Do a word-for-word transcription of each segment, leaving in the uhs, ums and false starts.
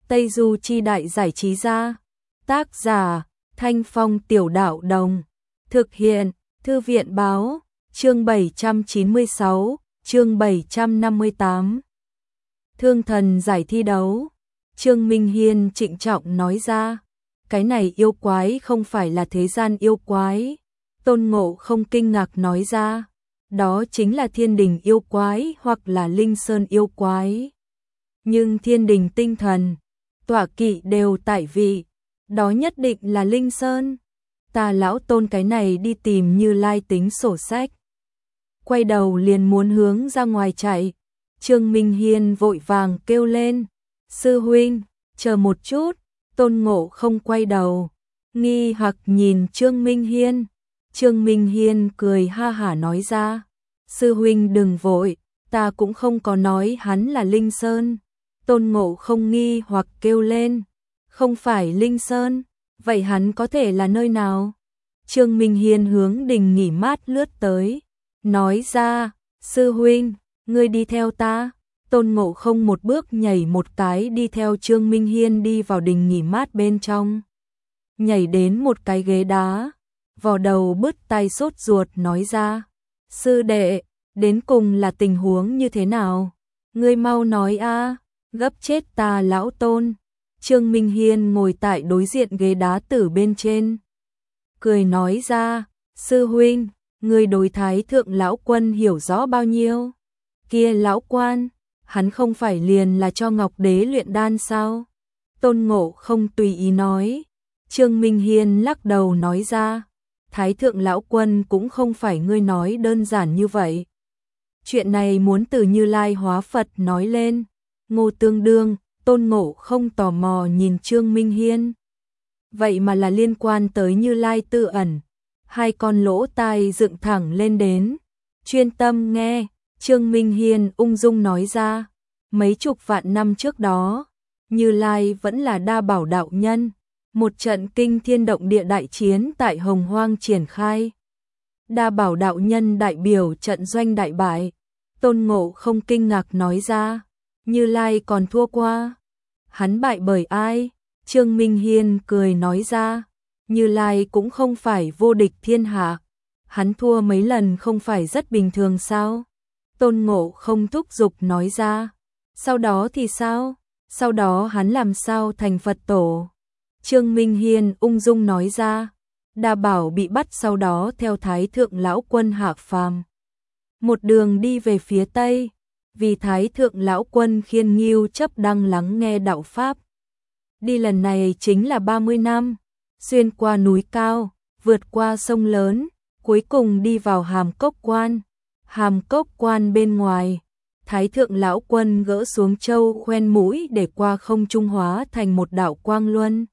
Tây Du Chi Đại Giải Trí Gia. Tác giả Thanh Phong Tiểu Đạo Đồng. Thực hiện Thư viện Báo. Chương bảy trăm chín mươi sáu, chương bảy trăm năm mươi tám. Thương thần giải thi đấu. Trương Minh Hiên trịnh trọng nói ra, cái này yêu quái không phải là thế gian yêu quái. Tôn Ngộ không kinh ngạc nói ra, đó chính là thiên đình yêu quái hoặc là linh sơn yêu quái. Nhưng thiên đình tinh thần, tọa kỵ đều tại vị, đó nhất định là linh sơn. Ta lão Tôn cái này đi tìm Như Lai tính sổ sách. Quay đầu liền muốn hướng ra ngoài chạy. Trương Minh Hiên vội vàng kêu lên, sư huynh, chờ một chút. Tôn Ngộ không quay đầu, nghi hoặc nhìn Trương Minh Hiên. Trương Minh Hiên cười ha hả nói ra, sư huynh đừng vội, ta cũng không có nói hắn là linh sơn. Tôn Ngộ không nghi hoặc kêu lên, không phải linh sơn, vậy hắn có thể là nơi nào? Trương Minh Hiên hướng đình nghỉ mát lướt tới, nói ra, sư huynh, ngươi đi theo ta. Tôn Ngộ không một bước nhảy một cái đi theo Trương Minh Hiên đi vào đình nghỉ mát bên trong. Nhảy đến một cái ghế đá, vò đầu bứt tai sốt ruột nói ra, sư đệ, đến cùng là tình huống như thế nào? Ngươi mau nói a, gấp chết ta lão Tôn. Trương Minh Hiên ngồi tại đối diện ghế đá tử bên trên, cười nói ra, sư huynh, ngươi đối Thái thượng lão quân hiểu rõ bao nhiêu? Kia lão quan, hắn không phải liền là cho Ngọc Đế luyện đan sao? Tôn Ngộ không tùy ý nói. Trương Minh Hiên lắc đầu nói ra, Thái thượng lão quân cũng không phải ngươi nói đơn giản như vậy. Chuyện này muốn từ Như Lai hóa Phật nói lên. Ngô Tương Đương, Tôn Ngộ không tò mò nhìn Trương Minh Hiên. Vậy mà là liên quan tới Như Lai tự ẩn. Hai con lỗ tai dựng thẳng lên đến, chuyên tâm nghe. Trương Minh Hiên ung dung nói ra, mấy chục vạn năm trước đó, Như Lai vẫn là Đa Bảo đạo nhân, một trận kinh thiên động địa đại chiến tại Hồng Hoang triển khai. Đa Bảo đạo nhân đại biểu trận doanh đại bại. Tôn Ngộ không kinh ngạc nói ra, Như Lai còn thua qua. Hắn bại bởi ai? Trương Minh Hiên cười nói ra, Như Lai cũng không phải vô địch thiên hạ. Hắn thua mấy lần không phải rất bình thường sao? Tôn Ngộ không thúc giục nói ra, sau đó thì sao? Sau đó hắn làm sao thành Phật tổ? Trương Minh Hiên ung dung nói ra, Đa Bảo bị bắt sau đó theo Thái thượng lão quân hạ phàm, một đường đi về phía Tây, vì Thái thượng lão quân khiên nghiêu chấp đăng lắng nghe đạo Pháp. Đi lần này chính là ba mươi năm, xuyên qua núi cao, vượt qua sông lớn, cuối cùng đi vào Hàm Cốc Quan. Hàm Cốc Quan bên ngoài, Thái thượng lão quân gỡ xuống châu khoen mũi để qua không trung hóa thành một đạo quang luân.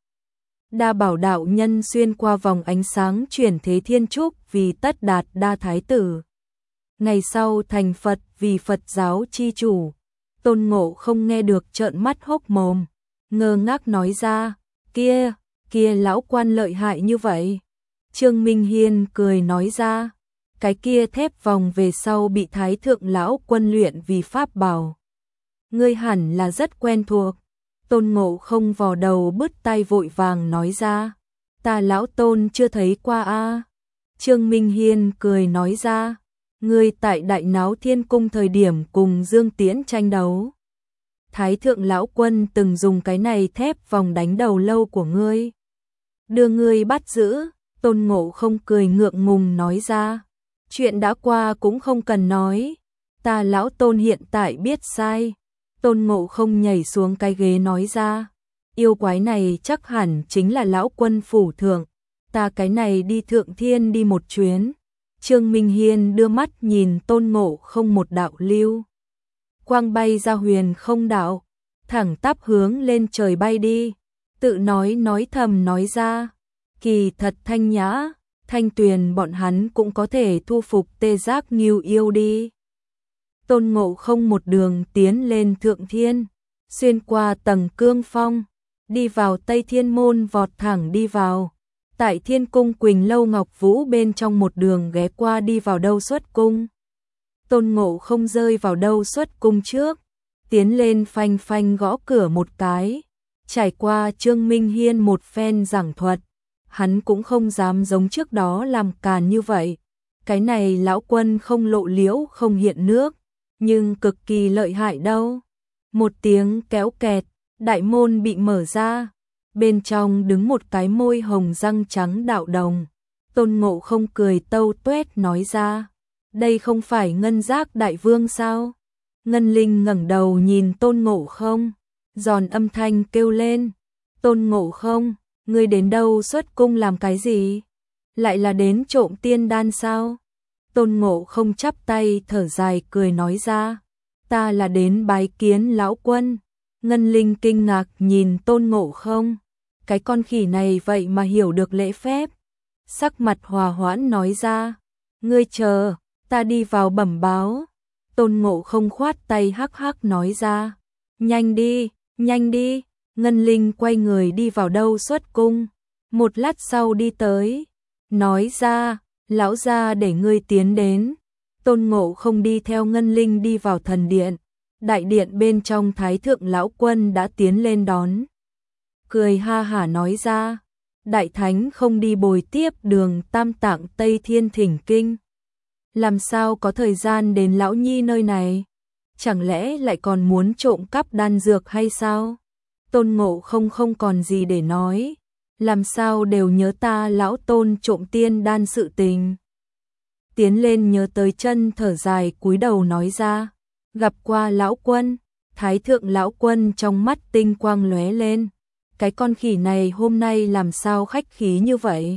Đa Bảo đạo nhân xuyên qua vòng ánh sáng chuyển thế thiên trúc vì tất đạt đa thái tử. Ngày sau thành Phật vì Phật giáo chi chủ. Tôn Ngộ không nghe được trợn mắt hốc mồm, ngơ ngác nói ra, kia, kia lão quan lợi hại như vậy. Trương Minh Hiên cười nói ra, cái kia thép vòng về sau bị Thái thượng lão quân luyện vì pháp bảo. Ngươi hẳn là rất quen thuộc. Tôn Ngộ không vò đầu bứt tai vội vàng nói ra, ta lão Tôn chưa thấy qua a. Trương Minh Hiên cười nói ra, ngươi tại Đại Náo Thiên Cung thời điểm cùng Dương Tiễn tranh đấu, Thái thượng lão quân từng dùng cái này thép vòng đánh đầu lâu của ngươi, đưa ngươi bắt giữ. Tôn Ngộ không cười ngượng ngùng nói ra, chuyện đã qua cũng không cần nói, ta lão Tôn hiện tại biết sai. Tôn Ngộ không nhảy xuống cái ghế nói ra, yêu quái này chắc hẳn chính là lão quân phủ thượng, ta cái này đi thượng thiên đi một chuyến. Trương Minh Hiên đưa mắt nhìn Tôn Ngộ không một đạo lưu quang bay ra huyền không đạo, thẳng tắp hướng lên trời bay đi, tự nói nói thầm nói ra, kỳ thật Thanh Nhã, Thanh Tuyền bọn hắn cũng có thể thu phục Tê Giác Ngưu yêu đi. Tôn Ngộ không một đường tiến lên thượng thiên, xuyên qua tầng cương phong, đi vào Tây Thiên Môn vọt thẳng đi vào. Tại Thiên Cung Quỳnh Lâu Ngọc Vũ bên trong một đường ghé qua đi vào Đâu Xuất Cung. Tôn Ngộ không rơi vào Đâu Xuất Cung trước, tiến lên phanh phanh gõ cửa một cái. Trải qua Trương Minh Hiên một phen giảng thuật, hắn cũng không dám giống trước đó làm càn như vậy. Cái này lão quân không lộ liễu không hiện nước, nhưng cực kỳ lợi hại đâu. Một tiếng kéo kẹt, đại môn bị mở ra, bên trong đứng một cái môi hồng răng trắng đạo đồng. Tôn Ngộ Không cười tâu tuét nói ra, đây không phải Ngân Giác đại vương sao? Ngân Linh ngẩng đầu nhìn Tôn Ngộ Không, giòn âm thanh kêu lên, Tôn Ngộ Không, ngươi đến đâu xuất cung làm cái gì? Lại là đến trộm tiên đan sao? Tôn Ngộ Không chắp tay thở dài cười nói ra, ta là đến bái kiến lão quân. Ngân Linh kinh ngạc nhìn Tôn Ngộ Không, cái con khỉ này vậy mà hiểu được lễ phép. Sắc mặt hòa hoãn nói ra, ngươi chờ, ta đi vào bẩm báo. Tôn Ngộ Không khoát tay hắc hắc nói ra, nhanh đi, nhanh đi. Ngân Linh quay người đi vào đâu xuất cung, một lát sau đi tới, nói ra, lão gia để ngươi tiến đến. Tôn Ngộ Không đi theo Ngân Linh đi vào thần điện, đại điện bên trong Thái thượng lão quân đã tiến lên đón. Cười ha hả nói ra, đại thánh không đi bồi tiếp Đường Tam Tạng Tây Thiên thỉnh kinh, làm sao có thời gian đến lão nhi nơi này? Chẳng lẽ lại còn muốn trộm cắp đan dược hay sao? Tôn Ngộ Không không còn gì để nói, làm sao đều nhớ ta lão Tôn trộm tiên đan sự tình. Tiến lên nhớ tới chân thở dài cúi đầu nói ra, gặp qua lão quân. Thái thượng lão quân trong mắt tinh quang lóe lên, cái con khỉ này hôm nay làm sao khách khí như vậy?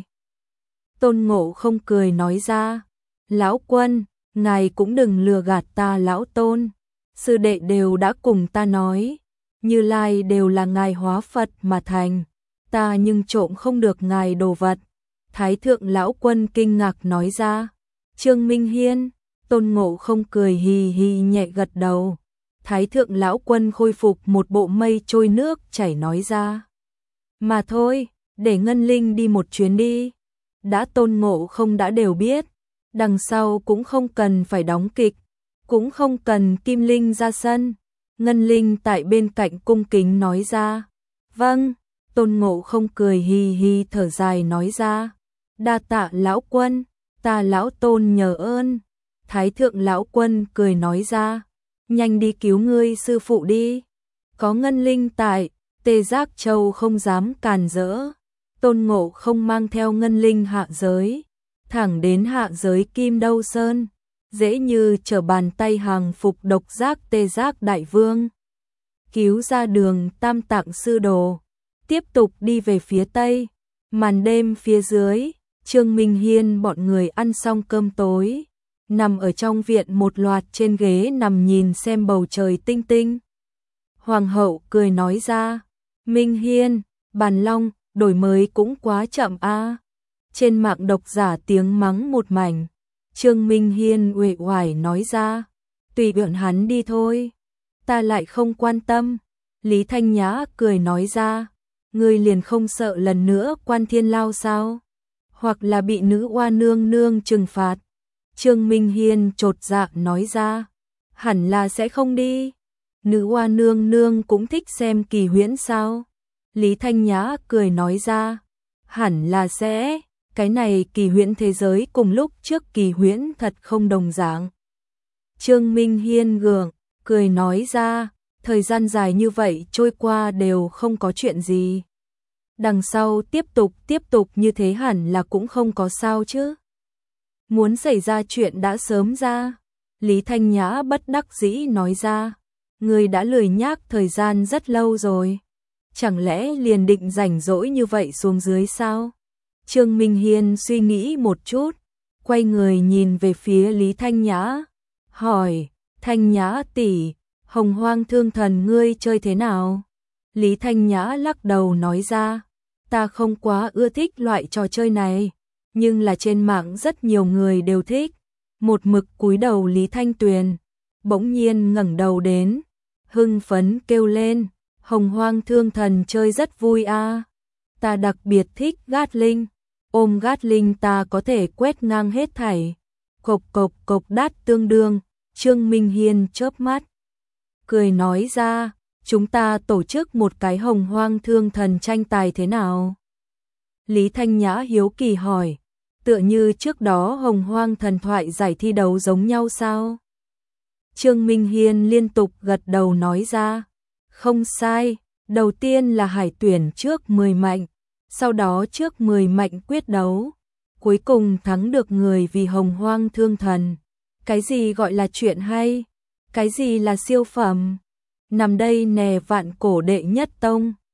Tôn Ngộ Không cười nói ra, lão quân, ngài cũng đừng lừa gạt ta lão Tôn, sư đệ đều đã cùng ta nói, Như Lai đều là ngài hóa Phật mà thành, ta nhưng trộm không được ngài đồ vật. Thái thượng lão quân kinh ngạc nói ra, Trương Minh Hiên. Tôn Ngộ Không cười hì hì nhẹ gật đầu. Thái thượng lão quân khôi phục một bộ mây trôi nước chảy nói ra, mà thôi, để Ngân Linh đi một chuyến đi. Đã Tôn Ngộ Không đã đều biết, đằng sau cũng không cần phải đóng kịch, cũng không cần Kim Linh ra sân. Ngân Linh tại bên cạnh cung kính nói ra, vâng. Tôn Ngộ Không cười hì hì thở dài nói ra, đa tạ lão quân, ta lão Tôn nhờ ơn. Thái thượng lão quân cười nói ra, nhanh đi cứu ngươi sư phụ đi. Có Ngân Linh tại, Tê Giác Châu không dám càn rỡ. Tôn Ngộ Không mang theo Ngân Linh hạ giới, thẳng đến hạ giới Kim Đâu Sơn, dễ như trở bàn tay hàng phục độc giác Tê Giác đại vương, cứu ra Đường Tam Tạng sư đồ, tiếp tục đi về phía tây. Màn đêm phía dưới, Trương Minh Hiên bọn người ăn xong cơm tối, nằm ở trong viện một loạt trên ghế nằm nhìn xem bầu trời tinh tinh. Hoàng hậu cười nói ra, Minh Hiên, Bàn Long, đổi mới cũng quá chậm a. Trên mạng độc giả tiếng mắng một mảnh. Trương Minh Hiên uể oải nói ra, tùy bọn hắn đi thôi, ta lại không quan tâm. Lý Thanh Nhã cười nói ra, ngươi liền không sợ lần nữa quan thiên lao sao? Hoặc là bị nữ oa nương nương trừng phạt? Trương Minh Hiên chột dạ nói ra, hẳn là sẽ không đi. Nữ oa nương nương cũng thích xem kỳ huyễn sao? Lý Thanh Nhã cười nói ra, hẳn là sẽ, cái này kỳ huyễn thế giới cùng lúc trước kỳ huyễn thật không đồng dạng. Trương Minh Hiên gượng, cười nói ra, thời gian dài như vậy trôi qua đều không có chuyện gì. Đằng sau tiếp tục tiếp tục như thế hẳn là cũng không có sao chứ. Muốn xảy ra chuyện đã sớm ra. Lý Thanh Nhã bất đắc dĩ nói ra, người đã lười nhác thời gian rất lâu rồi, chẳng lẽ liền định rảnh rỗi như vậy xuống dưới sao? Trương Minh Hiên suy nghĩ một chút, quay người nhìn về phía Lý Thanh Nhã, hỏi, Thanh Nhã tỷ, Hồng Hoang Thương Thần ngươi chơi thế nào? Lý Thanh Nhã lắc đầu nói ra, ta không quá ưa thích loại trò chơi này, nhưng là trên mạng rất nhiều người đều thích. Một mực cúi đầu Lý Thanh Tuyền, bỗng nhiên ngẩng đầu đến, hưng phấn kêu lên, Hồng Hoang Thương Thần chơi rất vui a, ta đặc biệt thích Gatling, ôm Gatling ta có thể quét ngang hết thảy. Cộc cộc cộc đát tương đương. Trương Minh Hiên chớp mắt, cười nói ra, chúng ta tổ chức một cái hồng hoang thương thần tranh tài thế nào? Lý Thanh Nhã hiếu kỳ hỏi, tựa như trước đó hồng hoang thần thoại giải thi đấu giống nhau sao? Trương Minh Hiên liên tục gật đầu nói ra, không sai, đầu tiên là hải tuyển trước mười mạnh, sau đó trước mười mạnh quyết đấu, cuối cùng thắng được người vì hồng hoang thương thần. Cái gì gọi là chuyện hay? Cái gì là siêu phẩm? Nằm đây nè vạn cổ đệ nhất tông.